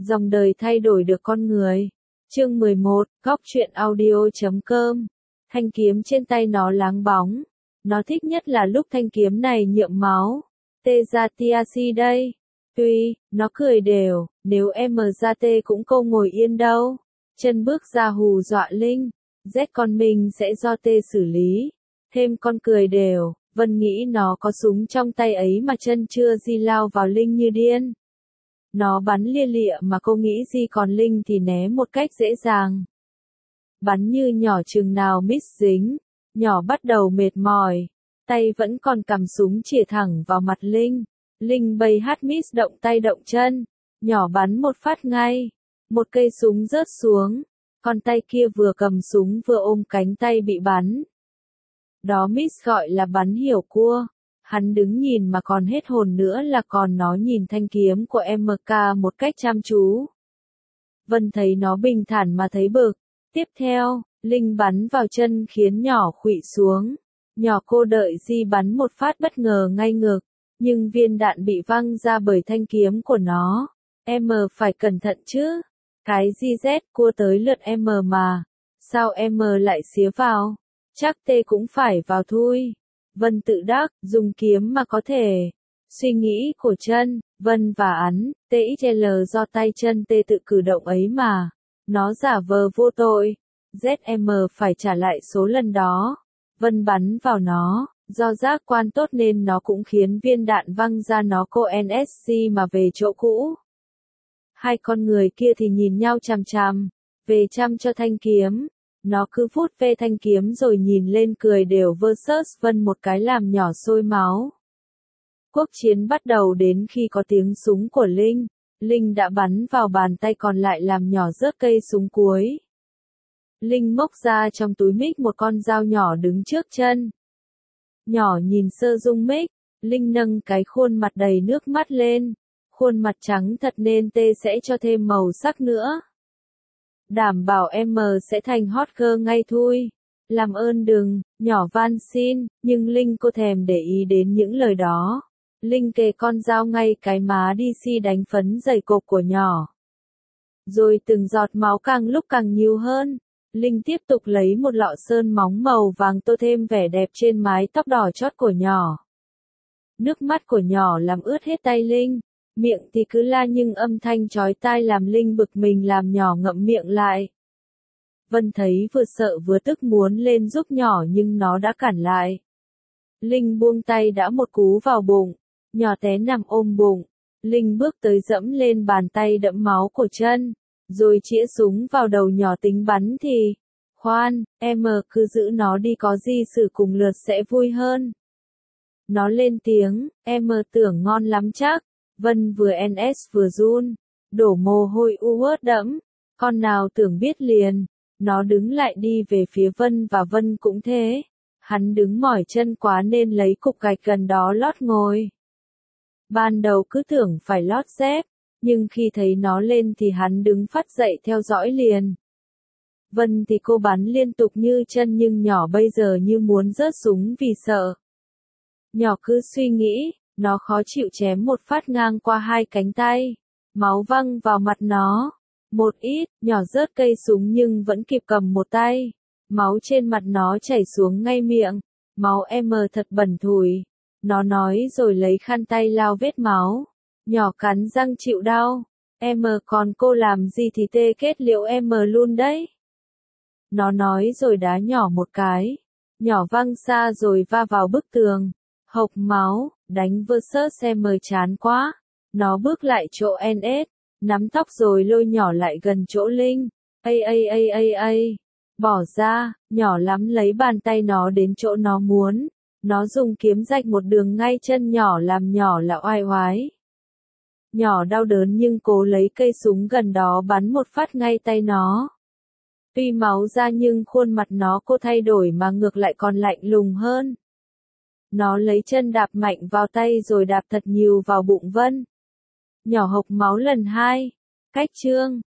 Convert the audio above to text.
Dòng đời thay đổi được con người. Chương 11, Góc truyện audio.com. Thanh kiếm trên tay nó láng bóng. Nó thích nhất là lúc thanh kiếm này nhuộm máu. Tê ra Tiasi đây. Tuy, nó cười đều, nếu em ra tê cũng không ngồi yên đâu. Chân bước ra hù dọa Linh. Z con mình sẽ do tê xử lý. Thêm con cười đều, Vân nghĩ nó có súng trong tay ấy mà chân chưa di lao vào Linh như điên. Nó bắn lia lịa mà cô nghĩ gì còn Linh thì né một cách dễ dàng. Bắn như nhỏ chừng nào miss dính, nhỏ bắt đầu mệt mỏi, tay vẫn còn cầm súng chĩa thẳng vào mặt Linh. Linh bay hát miss động tay động chân, nhỏ bắn một phát ngay, một cây súng rớt xuống, còn tay kia vừa cầm súng vừa ôm cánh tay bị bắn. Đó miss gọi là bắn hiểu cua. Hắn đứng nhìn mà còn hết hồn nữa là còn nó nhìn thanh kiếm của MK một cách chăm chú. Vân thấy nó bình thản mà thấy bực. Tiếp theo, Linh bắn vào chân khiến nhỏ khuỵu xuống. Nhỏ cô đợi Di bắn một phát bất ngờ ngay ngực, nhưng viên đạn bị văng ra bởi thanh kiếm của nó. Em phải cẩn thận chứ. Cái GZ cua tới lượt em mà. Sao em lại xía vào? Chắc T cũng phải vào thôi. Vân tự đắc, dùng kiếm mà có thể. Suy nghĩ của chân, Vân và Ấn, TXL do tay chân T tự cử động ấy mà. Nó giả vờ vô tội. ZM phải trả lại số lần đó. Vân bắn vào nó, do giác quan tốt nên nó cũng khiến viên đạn văng ra nó cô NSC mà về chỗ cũ. Hai con người kia thì nhìn nhau chằm chằm, về chăm cho thanh kiếm. Nó cứ vuốt ve thanh kiếm rồi nhìn lên cười đều versus Vân một cái làm nhỏ sôi máu. Quốc chiến bắt đầu đến khi có tiếng súng của Linh. Linh đã bắn vào bàn tay còn lại làm nhỏ rớt cây súng cuối. Linh móc ra trong túi mic một con dao nhỏ đứng trước chân. Nhỏ nhìn sơ dung mic, Linh nâng cái khuôn mặt đầy nước mắt lên. Khuôn mặt trắng thật nên T sẽ cho thêm màu sắc nữa. Đảm bảo em sẽ thành hot girl ngay thôi. Làm ơn đừng, nhỏ van xin, nhưng Linh cô thèm để ý đến những lời đó. Linh kề con dao ngay cái má DC đánh phấn dày cộp của nhỏ. Rồi từng giọt máu càng lúc càng nhiều hơn. Linh tiếp tục lấy một lọ sơn móng màu vàng tô thêm vẻ đẹp trên mái tóc đỏ chót của nhỏ. Nước mắt của nhỏ làm ướt hết tay Linh. Miệng thì cứ la nhưng âm thanh chói tai làm Linh bực mình làm nhỏ ngậm miệng lại. Vân thấy vừa sợ vừa tức muốn lên giúp nhỏ nhưng nó đã cản lại. Linh buông tay đã một cú vào bụng, nhỏ té nằm ôm bụng. Linh bước tới dẫm lên bàn tay đẫm máu của chân, rồi chĩa súng vào đầu nhỏ tính bắn thì. Khoan, em cứ giữ nó đi có gì xử cùng lượt sẽ vui hơn. Nó lên tiếng, em tưởng ngon lắm chắc. Vân vừa NS vừa run, đổ mồ hôi ướt đẫm, con nào tưởng biết liền. Nó đứng lại đi về phía Vân và Vân cũng thế. Hắn đứng mỏi chân quá nên lấy cục gạch gần đó lót ngồi. Ban đầu cứ tưởng phải lót dép, nhưng khi thấy nó lên thì hắn đứng phắt dậy theo dõi liền. Vân thì cô bắn liên tục như chân nhưng nhỏ bây giờ như muốn rớt súng vì sợ. Nhỏ cứ suy nghĩ. Nó khó chịu chém một phát ngang qua hai cánh tay. Máu văng vào mặt nó. Một ít, nhỏ rớt cây súng nhưng vẫn kịp cầm một tay. Máu trên mặt nó chảy xuống ngay miệng. Máu em thật bẩn thùi. Nó nói rồi lấy khăn tay lau vết máu. Nhỏ cắn răng chịu đau. Em còn cô làm gì thì tê kết liễu em luôn đấy. Nó nói rồi đá nhỏ một cái. Nhỏ văng xa rồi va vào bức tường. Hộc máu, đánh versus em chán quá. Nó bước lại chỗ NS, nắm tóc rồi lôi nhỏ lại gần chỗ Linh. Bỏ ra, nhỏ lắm lấy bàn tay nó đến chỗ nó muốn. Nó dùng kiếm rạch một đường ngay chân nhỏ làm nhỏ là oai oái. Nhỏ đau đớn nhưng cố lấy cây súng gần đó bắn một phát ngay tay nó. Tuy máu ra nhưng khuôn mặt nó cô thay đổi mà ngược lại còn lạnh lùng hơn. Nó lấy chân đạp mạnh vào tay rồi đạp thật nhiều vào bụng Vân. Nhỏ hộc máu lần hai. Cách chương.